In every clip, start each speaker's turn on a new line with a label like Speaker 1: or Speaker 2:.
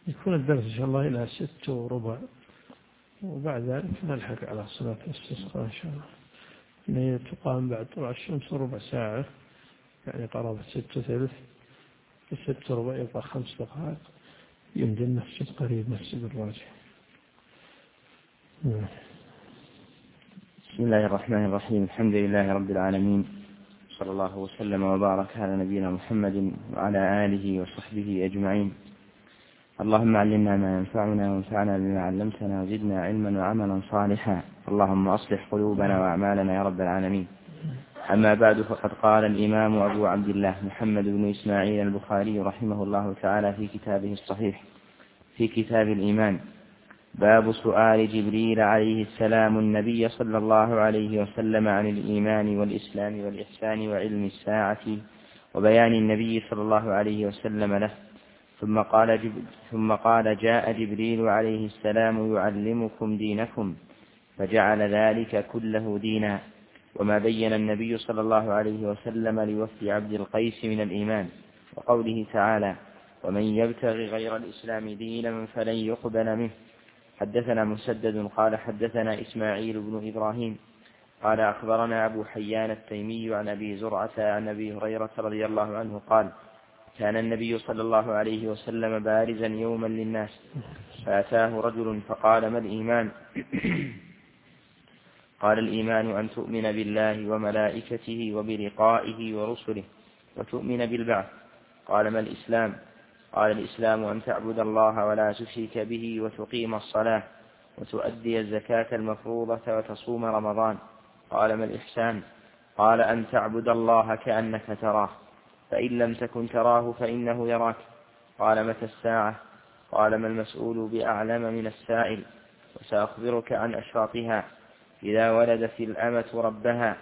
Speaker 1: يكون الدرس إن شاء الله إلى 6:15، وبعد ذلك نلحق على صلاة الاستسقاء إن شاء الله. إنها تقام بعد طلوع الشمس ربع ساعة، يعني قرابة 6:15. في 6:15 يبقى 5 دقائق، يمدي المسجد قريب، مسجد الراجح.
Speaker 2: بسم الله الرحمن الرحيم. الحمد لله رب العالمين، صلى الله وسلم وبارك على نبينا محمد وعلى آله وصحبه أجمعين. اللهم علمنا ما ينفعنا وانفعنا بما علمتنا وزدنا علما وعملا صالحا. اللهم أصلح قلوبنا وأعمالنا يا رب العالمين. أما بعد، فقد قال الإمام أبو عبد الله محمد بن إسماعيل البخاري رحمه الله تعالى في كتابه الصحيح في كتاب الإيمان: باب سؤال جبريل عليه السلام النبي صلى الله عليه وسلم عن الإيمان والإسلام والإحسان وعلم الساعة، وبيان النبي صلى الله عليه وسلم له. ثم قال: جاء جبريل عليه السلام يعلمكم دينكم، فجعل ذلك كله دينا. وما بين النبي صلى الله عليه وسلم لوفد عبد القيس من الإيمان، وقوله تعالى: ومن يبتغي غير الإسلام دينا فلن يقبل منه. حدثنا مسدد قال حدثنا إسماعيل بن إبراهيم قال أخبرنا أبو حيان التيمي عن أبي زرعة عن أبي هريرة رضي الله عنه قال: كان النبي صلى الله عليه وسلم بارزا يوما للناس، فأتاه رجل فقال: ما الإيمان؟ قال: الإيمان أن تؤمن بالله وملائكته وبلقائه ورسله وتؤمن بالبعث. قال: ما الإسلام؟ قال: الإسلام أن تعبد الله ولا تشرك به وتقيم الصلاة وتؤدي الزكاة المفروضة وتصوم رمضان. قال: ما الإحسان؟ قال: أن تعبد الله كأنك تراه، فإن لم تكن تراه فإنه يراك. قال: متى الساعة؟ قال: ما المسؤول بأعلم من السائل، وسأخبرك عن أشراطها: إذا ولدت الأمة ربها،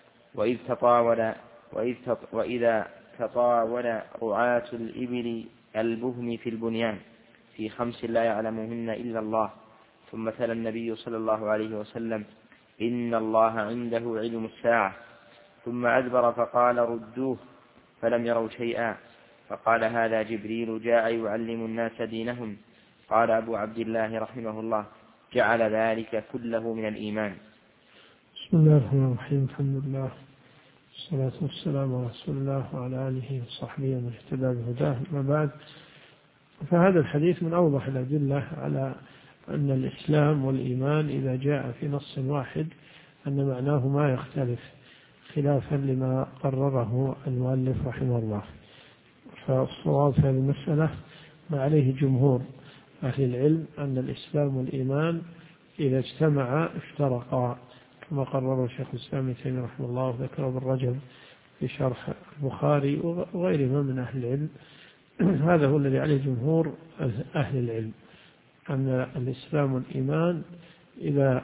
Speaker 2: وإذا تطاول رعاة الإبل البهم في البنيان، في 5 لا يعلمهن إلا الله. ثم تلا النبي صلى الله عليه وسلم: إن الله عنده علم الساعة. ثم أدبر فقال: ردوه، فلم يروا شيئا. فقال: هذا جبريل جاء يعلم الناس دينهم. قال أبو عبد الله رحمه الله: جعل ذلك كله من الإيمان.
Speaker 1: بسم الله الرحمن الرحيم. الحمد لله والصلاة والسلام على رسول الله وعلى آله وصحبه ومن اهتدى بهداه. أما بعد، فهذا الحديث من أوضح الأدلة على أن الإسلام والإيمان إذا جاء في نص واحد أن معناه ما يختلف، خلافا لما قرره المؤلف رحمه الله. فالصواب في هذه المسألة ما عليه جمهور أهل العلم، أن الإسلام والإيمان إذا اجتمعا افترقا، كما قرره شيخ الإسلام ابن تيمية رحمه الله وذكره ابن رجب في شرح البخاري وغيرهما من أهل العلم. هذا هو الذي عليه جمهور أهل العلم، أن الإسلام والإيمان إذا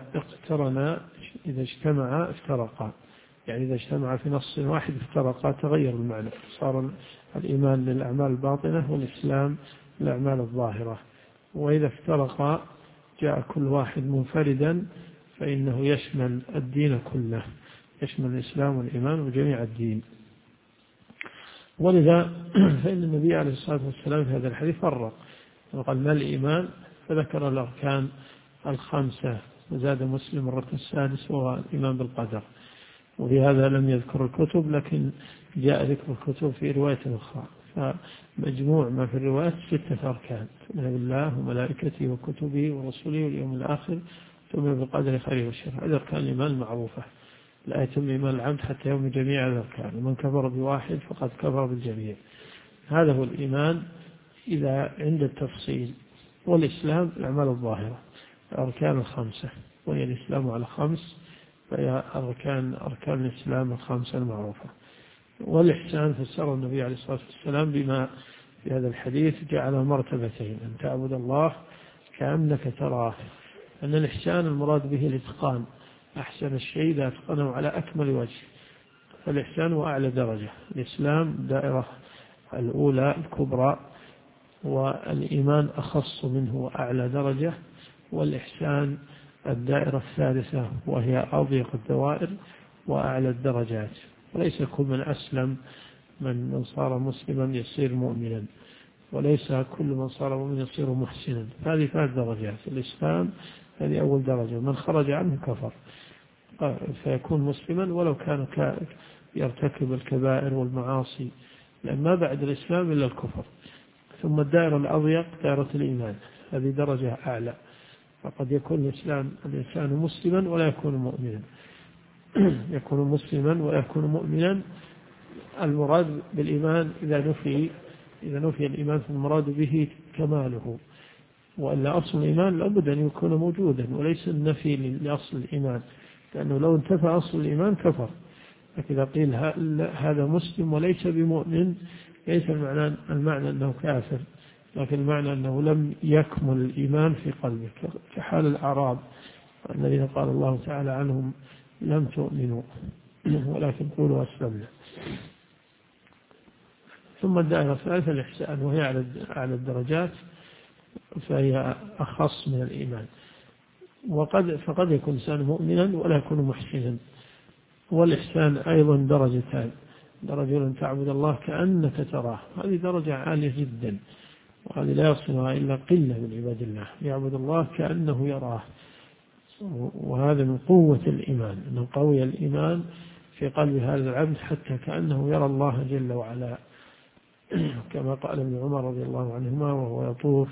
Speaker 1: اجتمعا افترقا، يعني إذا اجتمعا في نص واحد افترقا، تغير المعنى، صار الإيمان للأعمال الباطنة والإسلام للأعمال الظاهرة. وإذا افترقا جاء كل واحد منفردا، فإنه يشمل الدين كله، يشمل الإسلام والإيمان وجميع الدين. ولذا فإن النبي عليه الصلاة والسلام في هذا الحديث فرق، وقال: ما الإيمان؟ فذكر الأركان 5، وزاد مسلم الركن السادس وهو الإيمان بالقدر. وفي هذا لم يذكر الكتب، لكن جاء ذكر الكتب في رواية أخرى. فمجموع ما في الروايات 6 أركان: تؤمن بالله وملائكته وكتبه ورسله واليوم الآخر، تؤمن بالقدر خيره وشره. هذه أركان الإيمان المعروفة، لا يتم إيمان العبد حتى يؤمن جميع الأركان، ومن كفر بواحد فقد كفر بالجميع. هذا هو الإيمان إذا عند التفصيل. والإسلام الأعمال الظاهرة، الأركان 5، وهي الإسلام على 5، فهي أركان الإسلام 5 المعروفة. والإحسان فسر النبي عليه الصلاة والسلام بما في هذا الحديث جعل مرتبتين: أن تعبد الله كأنك تراه. أن الإحسان المراد به الإتقان، أحسن الشيء إذا أتقنه على أكمل وجه، فالإحسان هو أعلى درجة. الإسلام دائرة الأولى الكبرى، والإيمان أخص منه وأعلى درجة، والإحسان الدائرة الثالثة وهي أضيق الدوائر وأعلى الدرجات. وليس كل من أسلم من صار مسلما يصير مؤمنا، وليس كل من صار مؤمنا يصير محسنا. هذه 3 درجات. الإسلام هذه أول درجة، من خرج عنه كفر، فيكون مسلما ولو كان يرتكب الكبائر والمعاصي، لأن ما بعد الإسلام إلا الكفر. ثم الدائرة الأضيق دائرة الإيمان، هذه درجة أعلى، فقد يكون الإنسان مسلما ولا يكون مؤمنا، يكون مسلما ولا يكون مؤمنا. المراد بالإيمان إذا نفي الإيمان فالمراد به كماله، وإلا أصل الإيمان لابد أن يكون موجودا، وليس النفي لأصل الإيمان، لأنه لو انتفى أصل الإيمان كفر. لكن إذا قيل هذا مسلم وليس بمؤمن، ليس المعنى أنه كافر، لكن المعنى أنه لم يكمل الإيمان في قلبه، كحال الأعراب الذين قال الله تعالى عنهم لم تؤمنوا ولكن قولوا أسلمنا. ثم الدائرة الثالثة الإحسان، وهي على الدرجات، فهي أخص من الإيمان. فقد يكون إنسان مؤمنا ولا يكون محسنا. والإحسان أيضا درجتان، درجة أن تعبد الله كأنك تراه، هذه درجة عالية جدا، وهذه لا يصلها إلا قلة من عباد الله، يعبد الله كأنه يراه. وهذا من قوة الإيمان، أنه قوي الإيمان في قلب هذا العبد حتى كأنه يرى الله جل وعلا، كما قال ابن عمر رضي الله عنهما وهو يطوف.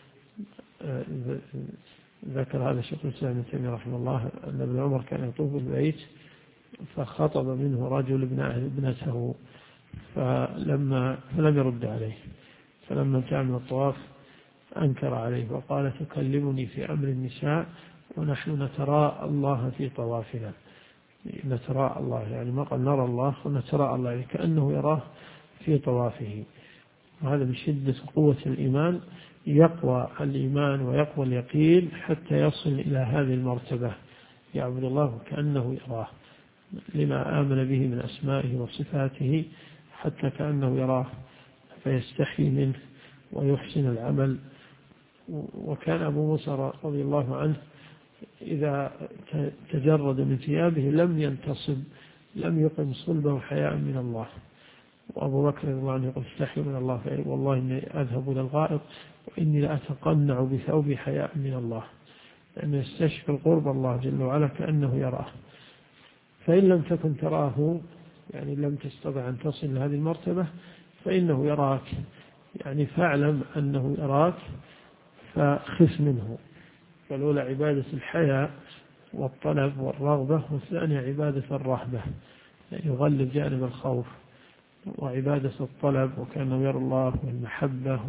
Speaker 1: ذكر هذا شيخ الإسلام ابن تيمية رحمه الله أن ابن عمر كان يطوف بالبيت، فخطب منه رجل ابنته فلم يرد عليه، فلما انتهى من الطواف أنكر عليه وقال تكلمني في أمر النساء ونحن نتراءى الله في طوافنا. نتراءى الله يعني ما قال نرى الله، ونتراءى الله يعني كأنه يراه في طوافه. وهذا من شدة قوة الإيمان، يقوى الإيمان ويقوى اليقين حتى يصل إلى هذه المرتبة، يعبد الله كأنه يراه لما آمن به من أسمائه وصفاته، حتى كأنه يراه فيستحي منه ويحسن العمل. وكان أبو موسى رضي الله عنه إذا تجرد من ثيابه لم ينتصب، لم يقم صلبه حياء من الله. وأبو بكر رضي الله عنه يقول استحي من الله، والله إني أذهب إلى الغائط وإني لأتقنع بثوبي حياء من الله، لأنه يستشعر قرب الله جل وعلا كأنه يراه. فإن لم تكن تراه، يعني لم تستطع أن تصل لهذه المرتبة، فإنه يراك، يعني فاعلم أنه يراك فخف منه. فالأولى عبادة الحياء والطلب والرغبة، والثانية عبادة الرهبة، يعني يغلب جانب الخوف، وعبادة الطلب وكأنه يرى الله، والمحبة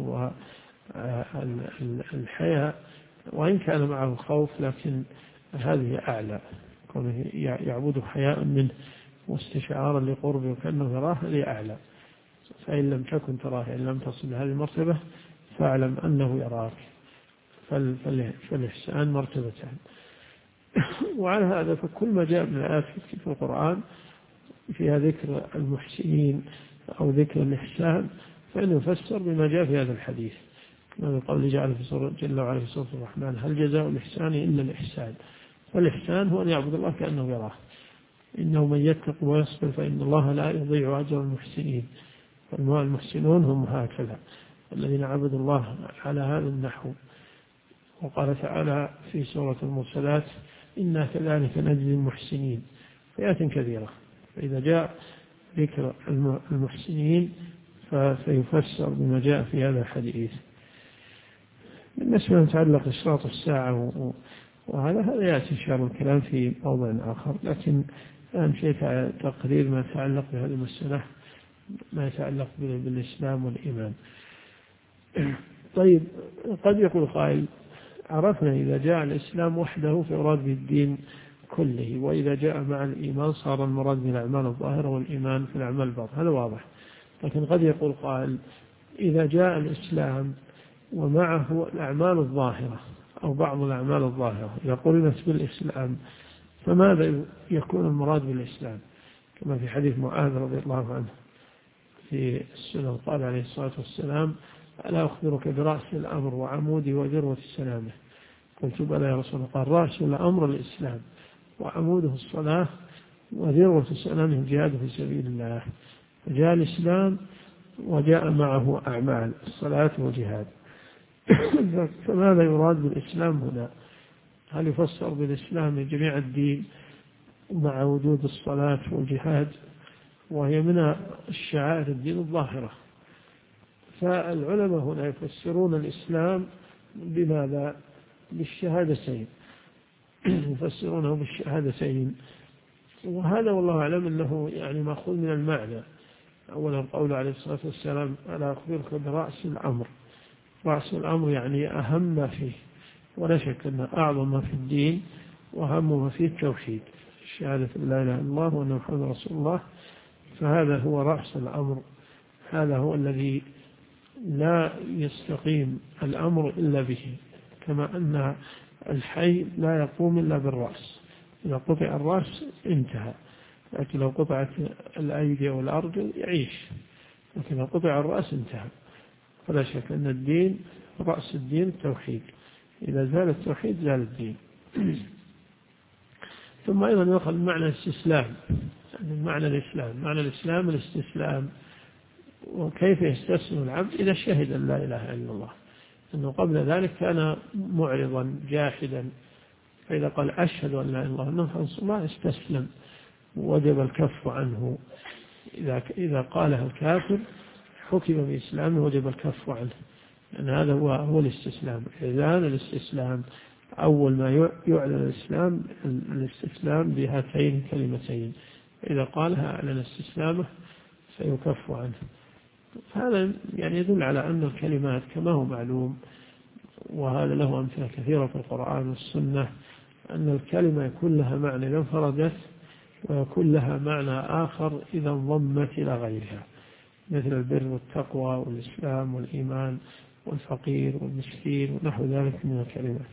Speaker 1: والحياء، وإن كان معه الخوف لكن هذه أعلى، كونه يعبد حياء منه واستشعارا لقربه وكأنه يراه، هذه أعلى. فإن لم تكن تراه، إن لم تصل لهذه المرتبة، فاعلم أنه يراك. فالإحسان مرتبتان. وعلى هذا فكل ما جاء من الآيات في القرآن فيها ذكر المحسنين أو ذكر الإحسان، فإنه يفسر بما جاء في هذا الحديث، من قول جل وعلا في سورة الرحمن هل جزاء الإحسان إلا الإحسان. فالإحسان هو أن يعبد الله كأنه يراه، إنه من يتق ويصبر فإن الله لا يضيع أجر المحسنين. فالمحسنون هم هكذا الذين عبدوا الله على هذا النحو. وقال تعالى في سورة المرسلات إنا كذلك نجزي المحسنين، آيات كثيرة. فإذا جاء ذكر المحسنين فسيفسر بما جاء في هذا الحديث. بالنسبة لما يتعلق إشراط الساعة هذا يأتي إن شاء الله الكلام في موضع آخر، لكن أهم شيء تقرير ما يتعلق بهذه المسألة، ما يتعلق بالإسلام والإيمان. طيب، قد يقول قائل عرفنا إذا جاء الإسلام وحده فيراد به الدين كله، وإذا جاء مع الإيمان صار المراد بالأعمال الظاهرة والإيمان في الأعمال الباطنة، هذا واضح. لكن قد يقول قائل إذا جاء الإسلام ومعه الأعمال الظاهرة أو بعض الأعمال الظاهرة، إذا قلنا بالإسلام فماذا يكون المراد بالإسلام؟ كما في حديث معاذ رضي الله عنه في السنة قال عليه الصلاة والسلام ألا أخبرك برأس الأمر وعمودي وذروة سلامه؟ قلت بلى يا رسول الله. قال رأس الأمر الإسلام وعموده الصلاة وذروة سلامه الجهاد في سبيل الله. فجاء الإسلام وجاء معه أعمال الصلاة والجهاد. فماذا يراد بالإسلام هنا؟ هل يفسر بالإسلام جميع الدين مع وجود الصلاة والجهاد، وهي من الشعائر الدين الظاهرة؟ فالعلماء هنا يفسرون الإسلام بماذا؟ بالشهادتين، يفسرونه بالشهادتين. وهذا والله أعلم أنه يعني مأخوذ من المعنى. أولا قوله عليه الصلاة والسلام: ألا أخبرك برأس الأمر. رأس الأمر يعني أهم ما فيه، ولا شك أن أعظم ما في الدين وأهم ما فيه التوحيد، شهادة لا إله إلا الله وأن محمد رسول الله. فهذا هو رأس الأمر، هذا هو الذي لا يستقيم الأمر إلا به، كما أن الحي لا يقوم إلا بالرأس. إذا قطع الرأس انتهى، لكن لو قطعت الأيدي والأرجل يعيش، لكن لو قطع الرأس انتهى. فلا شك أن الدين، رأس الدين التوحيد، إذا زال التوحيد زال الدين. ثم أيضا يأخذ معنى الاستسلام، يعني معنى الإسلام، معنى الإسلام الاستسلام. وكيف يستسلم العبد؟ إذا شهد أن لا إله إلا الله، أنه قبل ذلك كان معرضا جاحدا، فإذا قال أشهد أن لا إله إلا الله وأن محمدا رسول الله استسلم، وجب الكف عنه. إذا قالها الكافر حكم بإسلامه وجب الكف عنه، لأن هذا هو الاستسلام. إعلان الاستسلام، أول ما يعلن الإسلام الاستسلام بهاتين الكلمتين، إذا قالها أعلن استسلامه سيكف عنه. هذا يعني يدل على أن الكلمات كما هو معلوم، وهذا له أمثلة كثيرة في القرآن والسنة، أن الكلمة يكون لها معنى إذا انفردت، ويكون لها معنى آخر إذا انضمت إلى غيرها، مثل البر والتقوى والإسلام والإيمان والفقير والمسكين ونحو ذلك من الكلمات.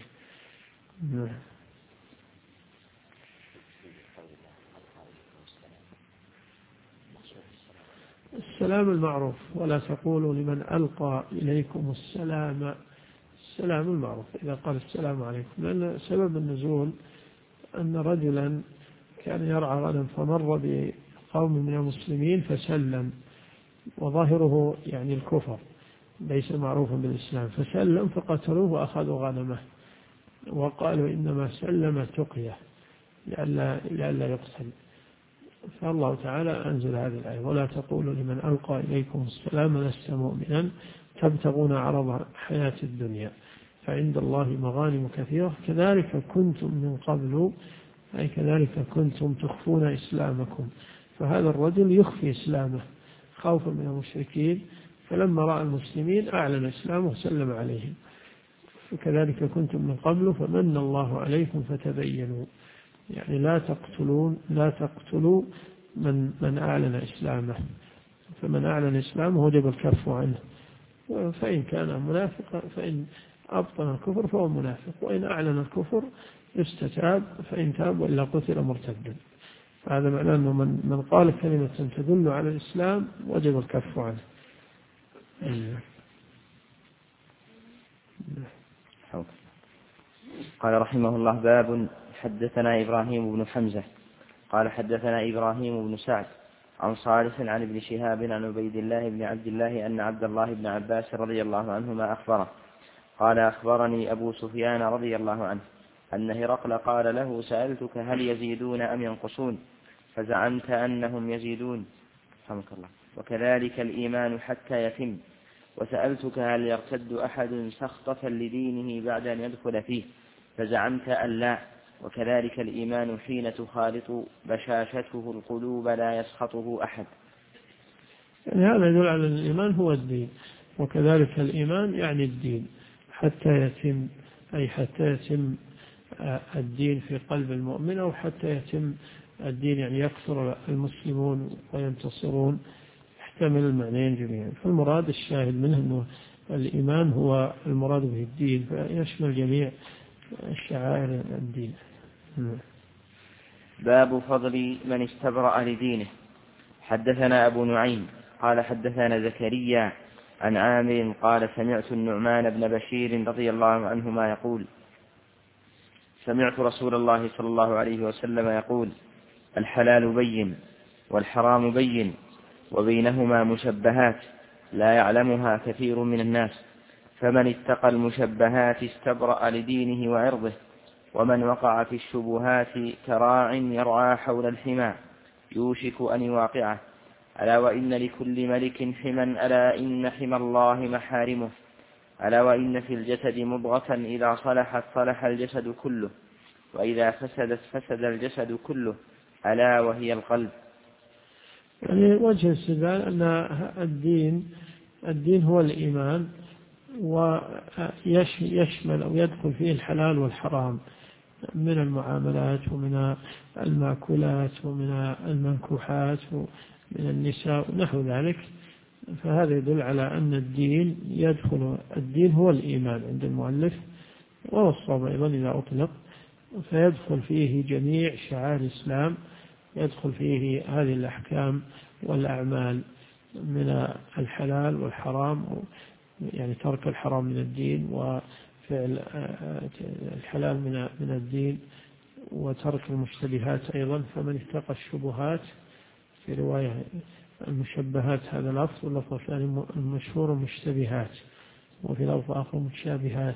Speaker 1: السلام المعروف، ولا تقولوا لمن ألقى إليكم السلام. السلام المعروف إذا قال السلام عليكم، لأن سبب النزول أن رجلا كان يرعى غنم فمر بقوم من المسلمين فسلم، وظاهره يعني الكفر ليس معروفا بالإسلام، فسلم فقتلوه وأخذوا غنمه، وقالوا إنما سلم تقية لئلا يقتل. فالله تعالى أنزل هذه الآية: ولا تقولوا لمن ألقى إليكم السلام لست مؤمنا تبتغون عرض حياة الدنيا فعند الله مغانم كثيرة كذلك كنتم من قبل، أي كذلك كنتم تخفون إسلامكم. فهذا الرجل يخفي إسلامه خوفا من المشركين، فلما رأى المسلمين أعلن إسلامه وسلم عليهم. فكذلك كنتم من قبل فمن الله عليكم فتبينوا، يعني لا تقتلوا من أعلن إسلامه، فمن أعلن إسلامه وجب الكف عنه. فإن كان منافقا، فإن أبطن الكفر فهو منافق، وإن أعلن الكفر يستتاب، فإن تاب وإلا قتل مرتدا. فهذا معناه أنه من قال كلمة تدل على الإسلام وجب الكف عنه.
Speaker 2: قال رحمه الله: باب. حدثنا إبراهيم بن حمزة قال حدثنا إبراهيم بن سعد عن صالح عن ابن شهاب عن عبيد الله بن عبد الله أن عبد الله بن عباس رضي الله عنهما أخبره قال: أخبرني أبو سفيان رضي الله عنه أن هرقل قال له: سألتك هل يزيدون أم ينقصون؟ فزعمت أنهم يزيدون، رحمك الله، وكذلك الإيمان حتى يتم. وسألتك هل يرتد أحد سخطة لدينه بعد أن يدخل فيه؟ فزعمت أن لا، وكذلك الإيمان حين تخالط بشاشته القلوب لا يسخطه أحد.
Speaker 1: يعني هذا يدل على الإيمان هو الدين، وكذلك الإيمان يعني الدين حتى يتم، أي حتى يتم الدين في قلب المؤمن، أو حتى يتم الدين يعني يكثر المسلمون وينتصرون، يحتمل المعنيين جميعا. فالمراد الشاهد منه أنه الإيمان هو المراد به الدين، فيشمل جميع الشعائر الدين.
Speaker 2: باب فضل من استبرأ لدينه. حدثنا أبو نعيم قال حدثنا زكريا عن عامر قال: سمعت النعمان بن بشير رضي الله عنهما يقول: سمعت رسول الله صلى الله عليه وسلم يقول: الحلال بين والحرام بين وبينهما مشبهات، لا يعلمها كثير من الناس، فمن اتقى المشبهات استبرأ لدينه وعرضه، ومن وقع في الشبهات كراع يرعى حول الحمى يوشك أن يواقعه. ألا وإن لكل ملك حما، ألا إن حمى الله محارمه. ألا وإن في الجسد مضغة إذا صلحت صلح الجسد كله، وإذا فسدت فسد الجسد كله، ألا وهي القلب.
Speaker 1: يعني وجه الاستدلال أن الدين هو الإيمان، ويشمل أو يدخل فيه الحلال والحرام من المعاملات ومن المأكولات ومن المنكوحات ومن النساء ونحو ذلك. فهذا يدل على أن الدين هو الإيمان عند المؤلف، وهو الصواب أيضا إذا أطلق، فيدخل فيه جميع شعائر الإسلام، يدخل فيه هذه الأحكام والأعمال من الحلال والحرام، يعني ترك الحرام من الدين وفعل الحلال من الدين، وترك المشتبهات أيضا. فمن اتقى الشبهات، في رواية المشبهات هذا لفظ، واللفظ الثاني المشهور المشتبهات، وفي لفظ آخر متشابهات.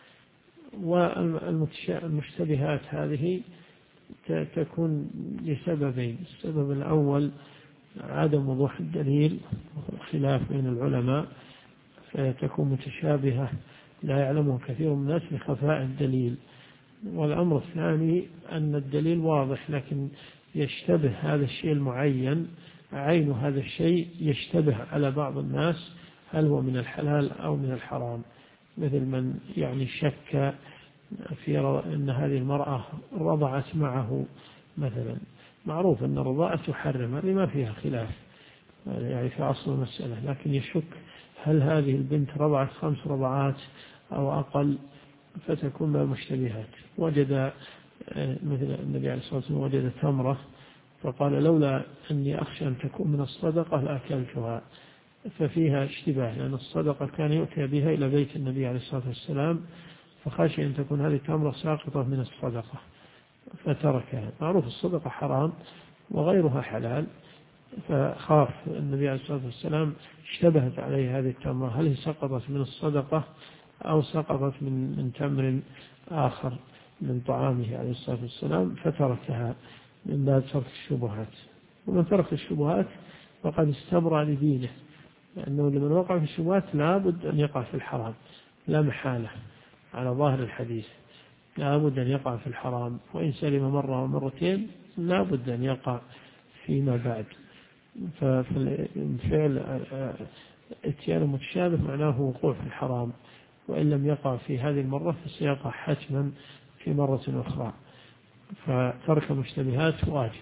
Speaker 1: والمشتبهات هذه تكون لسببين: السبب الأول عدم وضوح الدليل، خلاف بين العلماء، فتكون متشابهة لا يعلمه كثير من الناس لخفاء الدليل. والأمر الثاني أن الدليل واضح لكن يشتبه هذا الشيء المعين، عين هذا الشيء يشتبه على بعض الناس هل هو من الحلال أو من الحرام، مثل من يعني شك في أن هذه المرأة رضعت معه مثلا. معروف أن الرضاعة تحرم، هذه ما فيها خلاف يعني في أصل المسألة، لكن يشك هل هذه البنت رضعت 5 رضعات أو أقل، فتكون من المشتبهات. وجد مثل النبي عليه الصلاة والسلام وجد تمرة فقال لولا أني أخشى أن تكون من الصدقة لأكلتها، ففيها اشتباه، لأن الصدقة كان يؤتي بها إلى بيت النبي عليه الصلاة والسلام، فخشي أن تكون هذه التمرة ساقطة من الصدقة فتركها. معروف الصدقة حرام وغيرها حلال، فخاف النبي عليه الصلاة والسلام، اشتبهت عليه هذه التمرة هل هي سقطت من الصدقة أو سقطت من تمر آخر من طعامه عليه الصلاة والسلام، فتركها من باب ترك الشبهات. ومن ترك الشبهات فقد استبرأ لدينه، لأنه لمن وقع في الشبهات لابد أن يقع في الحرام لا محالة، على ظاهر الحديث لابد أن يقع في الحرام، وإن سلم مرة ومرتين لابد أن يقع فيما بعد. فالفعل اتيان متشابه معناه وقوع في الحرام، وإن لم يقع في هذه المرة فسيقع حتما في مرة أخرى. فترك المشتبهات واجب،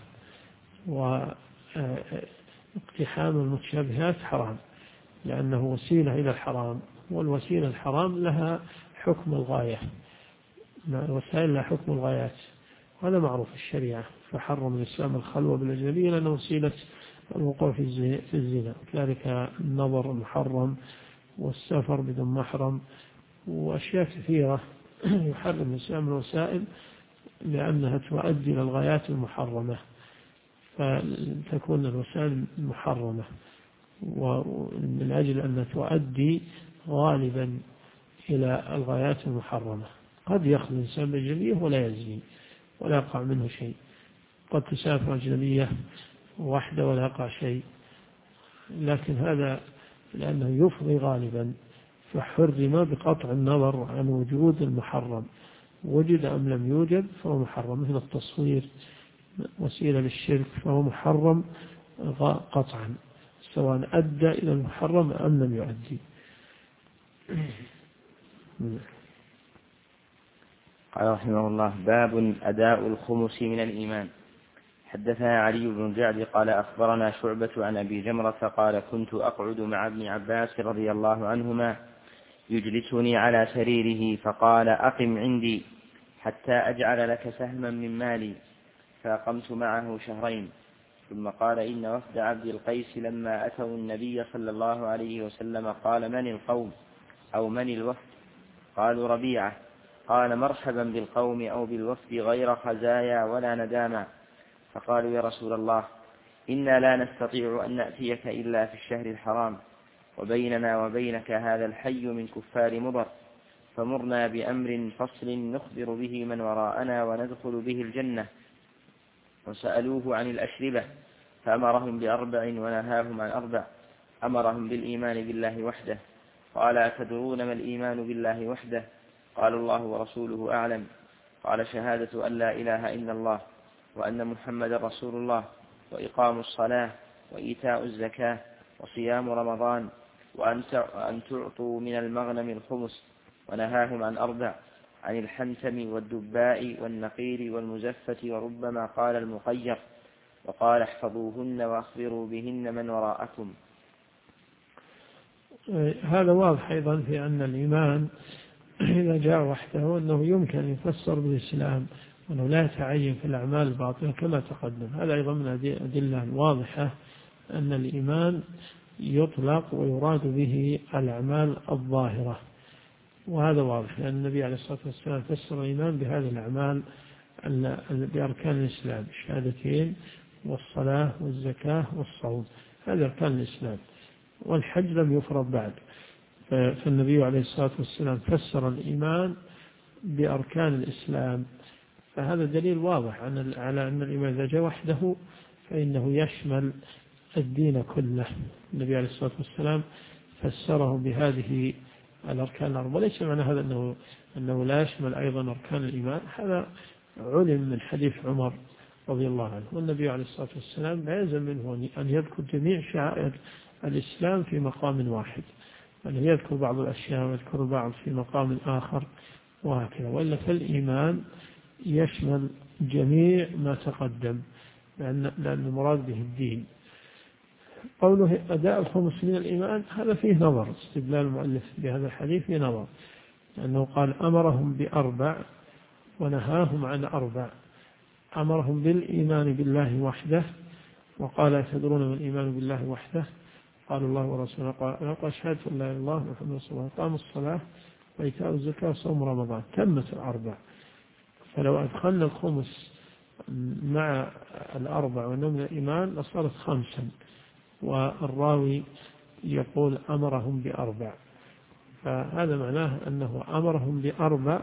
Speaker 1: واقتحام المتشابهات حرام، لأنه وسيلة إلى الحرام، والوسيلة الحرام لها حكم الغاية، الوسائل لها حكم الغايات، وهذا معروف في الشريعة. فحرم الإسلام الخلوة بالأجنبية لأنه وسيلة الوقوع في الزنا، كذلك النظر المحرم والسفر بدون محرم وأشياء كثيرة يحرم الإسلام الوسائل لأنها تؤدي إلى الغايات المحرمة، فتكون الوسائل محرمة، ومن أجل أن تؤدي غالبا إلى الغايات المحرمة. قد يخلو الإنسان بالأجنبية ولا يزني ولا يقع منه شيء، قد تسافر أجنبية واحدة ولا يقع شيء، لكن هذا لأنه يفضي غالبا، فحرم بقطع النظر عن وجود المحرم، وجد أم لم يوجد فهو محرم. مثل التصوير وسيلة للشرك فهو محرم قطعا، سواء أدى إلى المحرم أم لم يؤدي.
Speaker 2: قال رحمه الله: باب أداء الخمس من الإيمان. حدثنا علي بن جعد قال أخبرنا شعبة عن أبي جمرة قال: كنت أقعد مع ابن عباس رضي الله عنهما يجلسني على سريره فقال: أقم عندي حتى أجعل لك سهما من مالي، فأقمت معه 2 شهر. ثم قال: إن وفد عبد القيس لما أتوا النبي صلى الله عليه وسلم قال: من القوم أو من الوفد؟ قالوا: ربيعة. قال: مرحبا بالقوم أو بالوفد غير خزايا ولا نداما. فقالوا: يا رسول الله، إنا لا نستطيع أن نأتيك إلا في الشهر الحرام، وبيننا وبينك هذا الحي من كفار مضر، فمرنا بأمر فصل نخبر به من وراءنا وندخل به الجنة. وسألوه عن الأشربة فأمرهم ب4 ونهاهم عن 4. أمرهم بالإيمان بالله وحده. قال: أتدرون ما الإيمان بالله وحده؟ قالوا: الله ورسوله أعلم. قال: شهادة أن لا إله إلا الله وأن محمد رسول الله، وإقام الصلاة، وإيتاء الزكاة، وصيام رمضان، وأن تعطوا من المغنم الخمس. ونهاهم عن 4: عن الحنتم والدباء والنقير والمزفة، وربما قال المقير، وقال: احفظوهن وأخبروا بهن من وراءكم.
Speaker 1: هذا واضح أيضا في أن الإيمان إذا جاء وحده أنه يمكن أن يفسر بالإسلام، وأنه لا يتعين في الأعمال الباطنة كما تقدم. هذا أيضا من الأدلة الواضحة أن الإيمان يطلق ويراد به الأعمال الظاهرة، وهذا واضح لأن النبي عليه الصلاة والسلام فسر الإيمان بهذه الأعمال بأركان الإسلام: الشهادتين والصلاة والزكاة والصوم، هذه أركان الإسلام، والحج لم يفرض بعد. فالنبي عليه الصلاة والسلام فسر الإيمان بأركان الإسلام، فهذا دليل واضح على أن الإيمان إذا جاء وحده فإنه يشمل الدين كله. النبي عليه الصلاة والسلام فسره بهذه الأركان ال4، وليس معنى هذا أنه لا يشمل أيضا أركان الإيمان. هذا علم من حديث عمر رضي الله عنه، والنبي عليه الصلاة والسلام لا يلزم منه أن يذكر جميع شعائر الإسلام في مقام واحد، أن يذكر بعض الأشياء ويذكر بعض في مقام آخر وهكذا، وإلا فالإيمان يشمل جميع ما تقدم، لأن المراد به الدين. قوله أداء الخمس من الإيمان هذا فيه نظر، استدلال المؤلف بهذا الحديث فيه نظر، لأنه قال: أمرهم ب4 ونهاهم عن 4. أمرهم بالإيمان بالله وحده، وقال: تدرون من الإيمان بالله وحده؟ قالوا: الله ورسوله. قال: شهادة أن لا إله إلا الله محمد رسول الله، قام الصلاة، وإيتاء الزكاة، وصوم رمضان. تمت 4. فلو أدخلنا الخمس مع 4 ونوم من الإيمان لصارت 5، والراوي يقول: أمرهم ب4، فهذا معناه أنه أمرهم ب4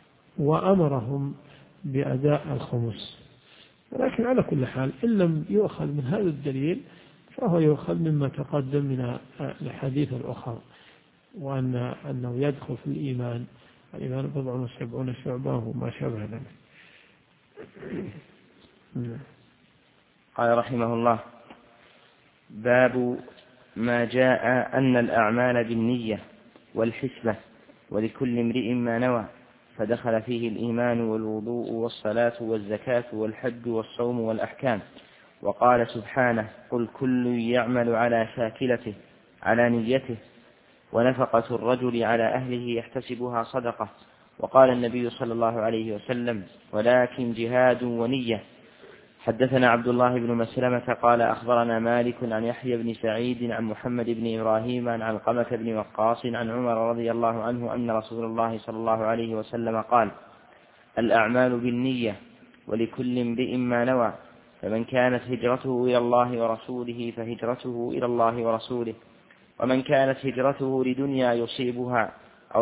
Speaker 1: وأمرهم بأداء الخمس. ولكن على كل حال إن لم يؤخذ من هذا الدليل فهو يؤخذ مما تقدم من الحديث الأخرى، وأنه يدخل في الإيمان 70 شعبة وما شابه ذلك.
Speaker 2: قال رحمه الله: باب ما جاء أن الأعمال بالنية والحسبة، ولكل امرئ ما نوى، فدخل فيه الإيمان والوضوء والصلاة والزكاة والحج والصوم والأحكام. وقال سبحانه: قل كل يعمل على شاكلته على نيته، ونفقة الرجل على أهله يحتسبها صدقة. وقال النبي صلى الله عليه وسلم: ولكن جهاد ونية. حدثنا عبد الله بن مسلمة قال: أخبرنا مالك عن يحيى بن سعيد عن محمد بن إبراهيم عن علقمة بن وقاص عن عمر رضي الله عنه أن رسول الله صلى الله عليه وسلم قال: الأعمال بالنية، ولكل امرئ ما نوى، فمن كانت هجرته إلى الله ورسوله فهجرته إلى الله ورسوله، ومن كانت هجرته لدنيا يصيبها أو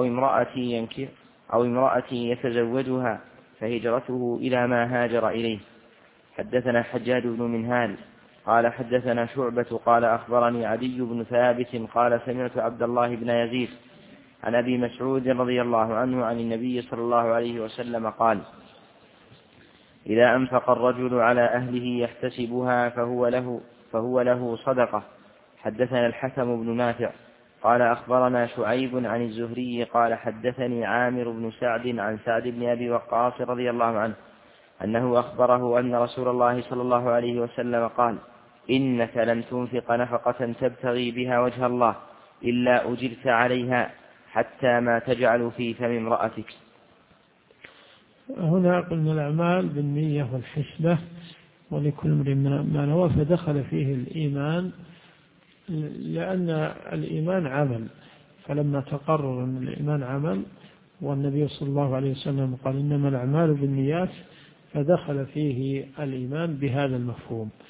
Speaker 2: امرأة يتزوجها فهجرته إلى ما هاجر إليه. حدثنا حجاج بن منهال قال: حدثنا شعبة قال: أخبرني عدي بن ثابت قال: سمعت عبد الله بن يزيد عن أبي مسعود رضي الله عنه عن النبي صلى الله عليه وسلم قال: إذا أنفق الرجل على أهله يحتسبها فهو له صدقة. حدثنا الحكم بن نافع قال: أخبرنا شعيب عن الزهري قال: حدثني عامر بن سعد عن سعد بن أبي وقاص رضي الله عنه أنه أخبره أن رسول الله صلى الله عليه وسلم قال: إنك لن تنفق نفقة تبتغي بها وجه الله إلا أجرت عليها حتى ما تجعل في فم امرأتك.
Speaker 1: هنا قلنا الأعمال بالنية والحسبة، ولكل امرئ ما نوى، فدخل فيه الإيمان، لأن الإيمان عمل، فلما تقرر أن الإيمان عمل والنبي صلى الله عليه وسلم قال: إنما الأعمال بالنيات، فدخل فيه الإيمان بهذا المفهوم.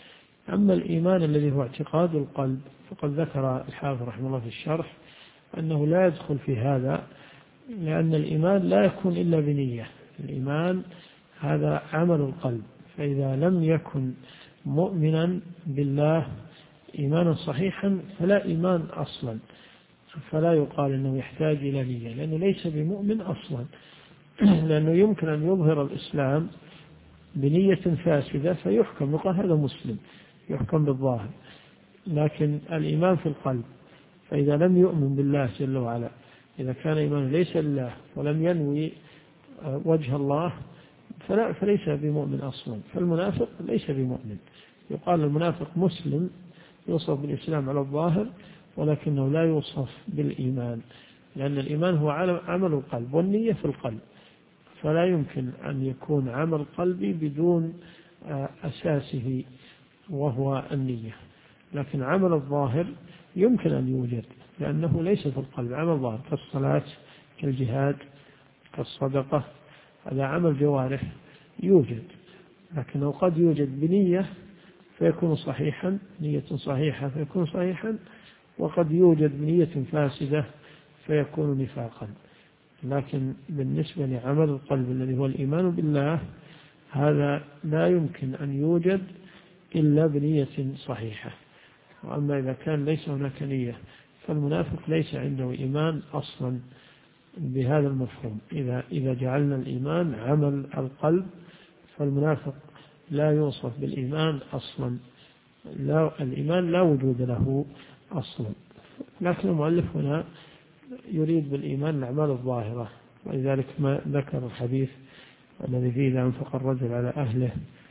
Speaker 1: أما الإيمان الذي هو اعتقاد القلب فقد ذكر الحافظ رحمه الله في الشرح أنه لا يدخل في هذا، لأن الإيمان لا يكون إلا بنية. الإيمان هذا عمل القلب، فإذا لم يكن مؤمنا بالله إيمانا صحيحا فلا إيمان أصلا، فلا يقال أنه يحتاج إلى نية، لأنه ليس بمؤمن أصلا. لأنه يمكن أن يظهر الإسلام بنية فاسدة فيحكم، يقال هذا مسلم، يحكم بالظاهر، لكن الإيمان في القلب. فإذا لم يؤمن بالله جل وعلا، إذا كان إيمانه ليس لله ولم ينوي وجه الله فليس بمؤمن أصلا. فالمنافق ليس بمؤمن، يقال المنافق مسلم يوصف بالإسلام على الظاهر ولكنه لا يوصف بالإيمان، لأن الإيمان هو عمل القلب والنية في القلب، فلا يمكن أن يكون عمل قلبي بدون أساسه وهو النية. لكن عمل الظاهر يمكن أن يوجد لأنه ليس في القلب، عمل ظاهر كالصلاة كالجهاد كالصدقة، هذا عمل جوارح يوجد، لكنه قد يوجد بنية فيكون صحيحا، نية صحيحة فيكون صحيحا، وقد يوجد بنية فاسدة فيكون نفاقا. لكن بالنسبة لعمل القلب الذي هو الإيمان بالله هذا لا يمكن أن يوجد إلا بنية صحيحة. وأما إذا كان ليس هناك نية فالمنافق ليس عنده إيمان أصلا بهذا المفهوم. إذا جعلنا الإيمان عمل القلب فالمنافق لا يوصف بالإيمان أصلا، لا، الإيمان لا وجود له أصلا. لكن المؤلف هنا يريد بالإيمان الأعمال الظاهرة، ولذلك ما ذكر الحديث الذي فيه إذا أنفق الرجل على أهله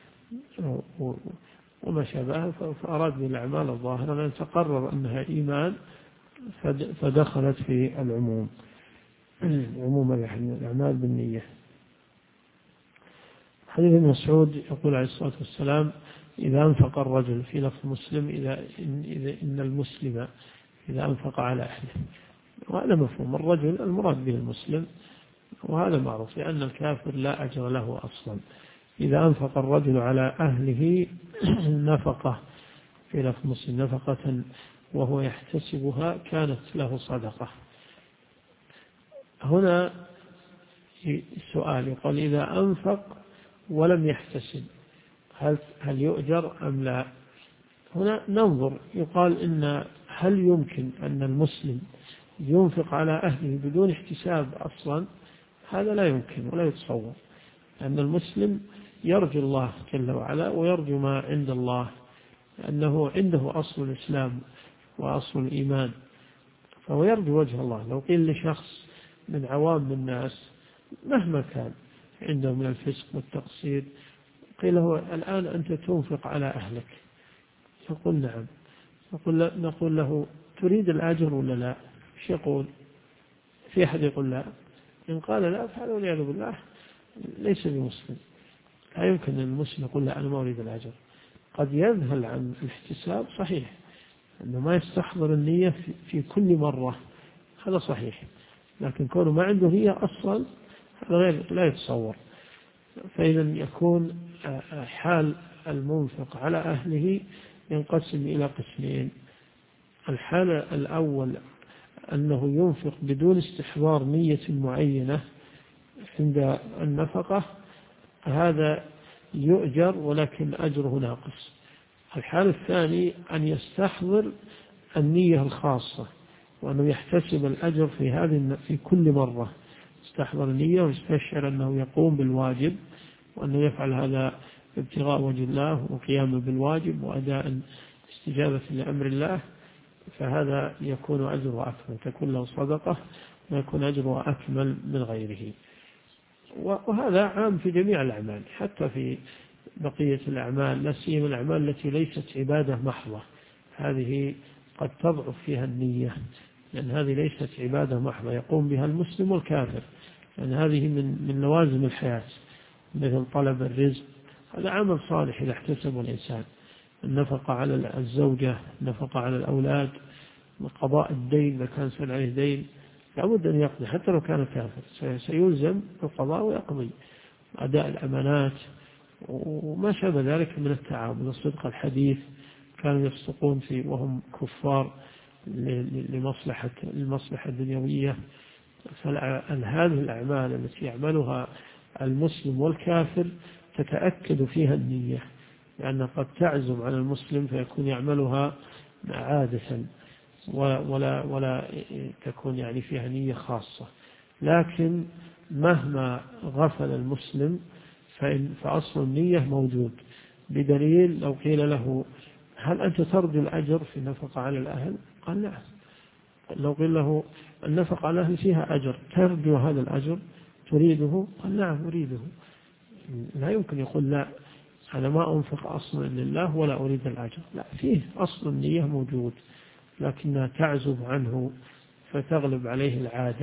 Speaker 1: وما شابه، فأراد بالأعمال الظاهرة لأن تقرر أنها إيمان فدخلت في العموم، عموم الأعمال بالنية. حديث ابن مسعود يقول عليه الصلاة والسلام إذا أنفق الرجل، في لفظ مسلم إن المسلم إذا أنفق على أهله، وهذا مفهوم الرجل المراد به المسلم، وهذا معروف لأن الكافر لا أجر له أصلا. إذا أنفق الرجل على أهله نفقة، في لفظ مسلم نفقة وهو يحتسبها كانت له صدقة. هنا سؤال يقول إذا أنفق ولم يحتسب هل يؤجر أم لا؟ هنا ننظر، يقال إن هل يمكن أن المسلم ينفق على أهله بدون احتساب أصلا؟ هذا لا يمكن ولا يتصور، أن المسلم يرجو الله جل وعلا ويرجو ما عند الله، لأنه عنده أصل الإسلام وأصل الإيمان، فهو يرجو وجه الله. لو قيل لشخص من عوام الناس مهما كان عنده من الفسق والتقصير، قيل له الآن أنت تنفق على أهلك، يقول نعم، نقول له تريد الأجر ولا لا؟ ايش يقول؟ في أحد يقول لا؟ إن قال لا فهذا والعياذ بالله ليس بمسلم. لا يمكن أن المسلم يقول لا أنا ما أريد الأجر. قد يذهل عن الاحتساب صحيح، أنه ما يستحضر النية في كل مرة، هذا صحيح، لكن كونه ما عنده نية أصلا هذا غير لا يتصور. فإذا يكون حال المنفق على أهله ينقسم إلى قسمين. الحال الأول أنه ينفق بدون استحضار نية معينة عند النفقة، هذا يؤجر ولكن أجره ناقص. الحال الثاني أن يستحضر النية الخاصة، وأنه يحتسب الأجر في كل مرة، يستحضر النية ويستشعر أنه يقوم بالواجب، وأنه يفعل هذا ابتغاء وجه الله وقيام بالواجب وأداء استجابة لأمر الله، فهذا يكون أجره أكمل، تكون له صدقة ويكون أجره أكمل من غيره. وهذا عام في جميع الأعمال، حتى في بقية الأعمال، لا سيما الأعمال التي ليست عبادة محضة، هذه قد تضعف فيها النية، لأن هذه ليست عبادة محضة يقوم بها المسلم والكافر، لأن هذه من لوازم الحياة، مثل طلب الرزق، هذا عمل صالح إذا احتسبه الإنسان، النفقة على الزوجة، النفقة على الأولاد، قضاء الدين إذا كان سن عليه دين لابد أن يقضي حتى لو كان كافر، سيلزم بالقضاء ويقضي، أداء الأمانات وما شابه ذلك من التعامل، الصدق الحديث كانوا يصدقون فيه وهم كفار لمصلحة الدنيوية. فهذه الأعمال التي يعملها المسلم والكافر تتأكد فيها النية، لأن قد تعزم على المسلم فيكون يعملها عادة ولا تكون يعني فيها نية خاصة. لكن مهما غفل المسلم فأصل النية موجود، بدليل لو قيل له هل أنت ترجو الأجر في النفقة على الأهل؟ قال لا. لو قيل له النفقة على الأهل فيها أجر، ترجو هذا الأجر؟ تريده؟ قال نعم أريده. لا يمكن يقول لا أنا ما أنفق أصلا لله ولا أريد الأجر، لا، فيه أصل النية موجود لكنها تعزب عنه فتغلب عليه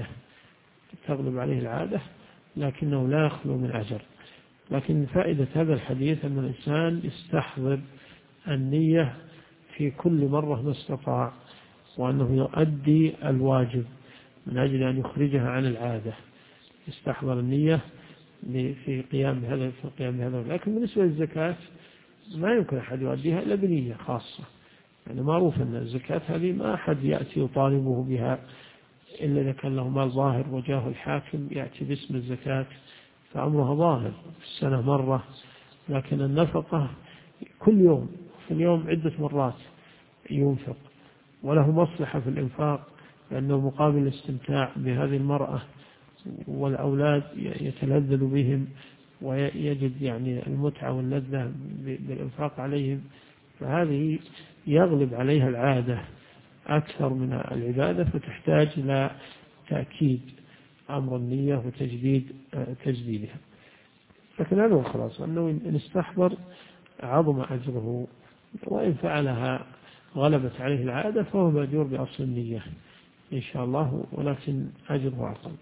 Speaker 1: العادة لكنه لا يخلو من أجر. لكن فائدة هذا الحديث أن الإنسان يستحضر النية في كل مرة ما استطاع، وأنه يؤدي الواجب من أجل أن يخرجها عن العادة، يستحضر النية في قيام بهذا. لكن بالنسبة للزكاة ما يمكن أحد يؤديها إلا بنية خاصة، يعني معروف أن الزكاة هذه ما أحد يأتي يطالبه بها إلا إذا كان له مال ظاهر وجاه الحاكم يأتي باسم الزكاة فأمرها ظاهر في السنة مرة. لكن النفقة كل يوم في اليوم عدة مرات ينفق، وله مصلحة في الإنفاق لأنه مقابل الاستمتاع بهذه المرأة والأولاد يتلذذ بهم ويجد يعني المتعة واللذة بالإنفاق عليهم، فهذه يغلب عليها العادة أكثر من العبادة، فتحتاج إلى تأكيد أمر النية وتجديدها. لكن هذا هو خلاص، أنه إن استحضر عظم أجره، وإن فعلها غلبت عليه العادة فهو مأجور بأصل النية إن شاء الله، ولكن أجره أقل.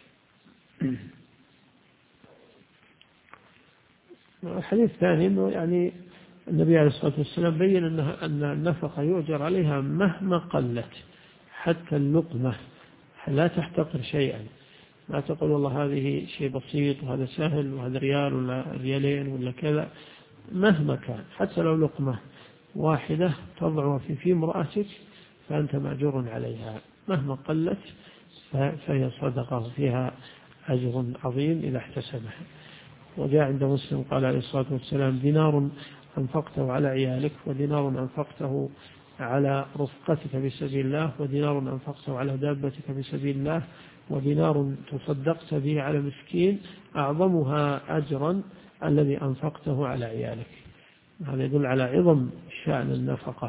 Speaker 1: الحديث الثاني أنه يعني النبي عليه الصلاة والسلام بين أن النفقة يؤجر عليها مهما قلت، حتى اللقمة لا تحتقر شيئا، لا تقول والله هذه شيء بسيط وهذا سهل وهذا ريال ولا ريالين ولا كذا، مهما كان حتى لو لقمة واحدة تضعها في امرأتك فأنت مأجور عليها مهما قلت، فهي صدقة فيها أجر عظيم إذا احتسبها. وجاء عند مسلم قال عليه الصلاة والسلام دينار أنفقته على عيالك، ودينار أنفقته على رفقتك بسبيل الله، ودينار أنفقته على دابتك بسبيل الله، ودينار تصدقت به على مسكين، أعظمها أجرا الذي أنفقته على عيالك. هذا يدل على عظم شأن النفقة،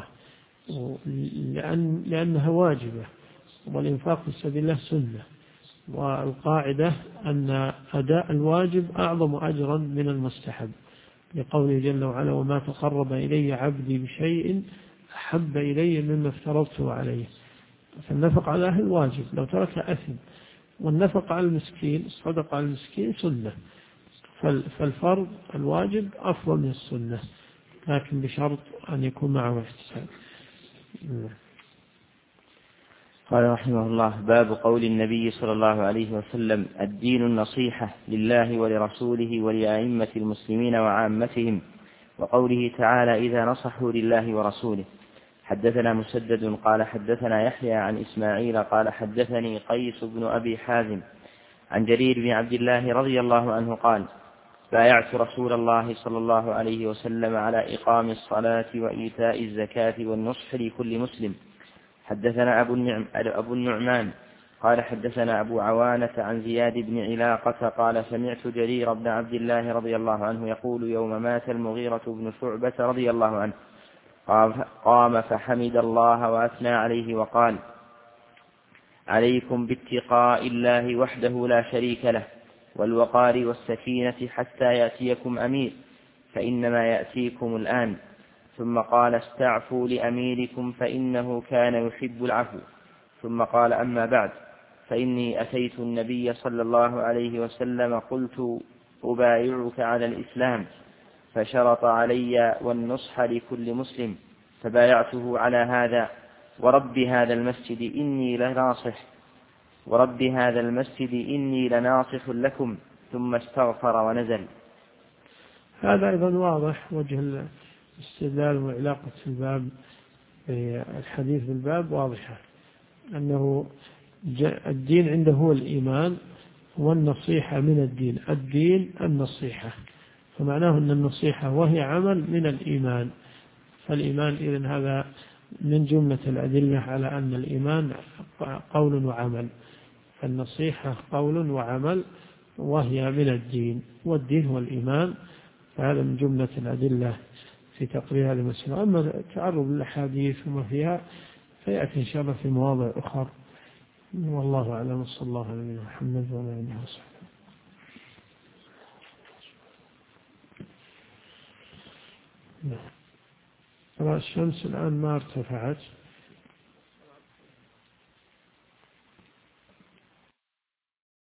Speaker 1: لأنها واجبة، والإنفاق في سبيل الله سنة، والقاعدة أن أداء الواجب أعظم أجرا من المستحب، لقوله جل وعلا وما تقرب إلي عبدي بشيء أحب إلي مما افترضته عليه. فالنفق على أهل واجب لو ترك أثم، والنفق على المسكين الصدقة على المسكين سنة، فالفرض الواجب أفضل من السنة، لكن بشرط أن يكون معه احتساب.
Speaker 2: قال رحمه الله باب قول النبي صلى الله عليه وسلم الدين النصيحة لله ولرسوله ولأئمة المسلمين وعامتهم، وقوله تعالى إذا نصحوا لله ورسوله. حدثنا مسدد قال حدثنا يحيى عن إسماعيل قال حدثني قيس بن أبي حازم عن جرير بن عبد الله رضي الله عنه قال بايعت رسول الله صلى الله عليه وسلم على إقام الصلاة وإيتاء الزكاة والنصح لكل مسلم. حدثنا أبو النعمان قال حدثنا أبو عوانة عن زياد بن علاقة قال سمعت جرير بن عبد الله رضي الله عنه يقول يوم مات المغيرة بن شعبة رضي الله عنه قام فحمد الله وأثنى عليه وقال عليكم باتقاء الله وحده لا شريك له والوقار والسكينة حتى يأتيكم أمير فإنما يأتيكم الآن. ثم قال استعفوا لأميركم فإنه كان يحب العفو. ثم قال أما بعد فإني أتيت النبي صلى الله عليه وسلم قلت أبايعك على الإسلام فشرط علي والنصح لكل مسلم فبايعته على هذا ورب هذا المسجد إني لناصح لكم. ثم استغفر ونزل.
Speaker 1: هذا أيضا واضح وجه استدلال وعلاقة الباب الحديث بالباب واضحة، أنه الدين عنده هو الإيمان والنصيحة من الدين، الدين النصيحة، فمعناه أن النصيحة وهي عمل من الإيمان. فالإيمان إذن هذا من جملة الأدلة على أن الإيمان قول وعمل، فالنصيحة قول وعمل وهي من الدين، والدين هو الإيمان، فهذا من جملة الأدلة في تقرير هذه المسألة. أما التعرض للأحاديث وما فيها فيأتي إن شاء الله في مواضع أخرى. والله أعلم، صلى الله على نبينا محمد وعلى آله وصحبه. الشمس الآن ما ارتفعت.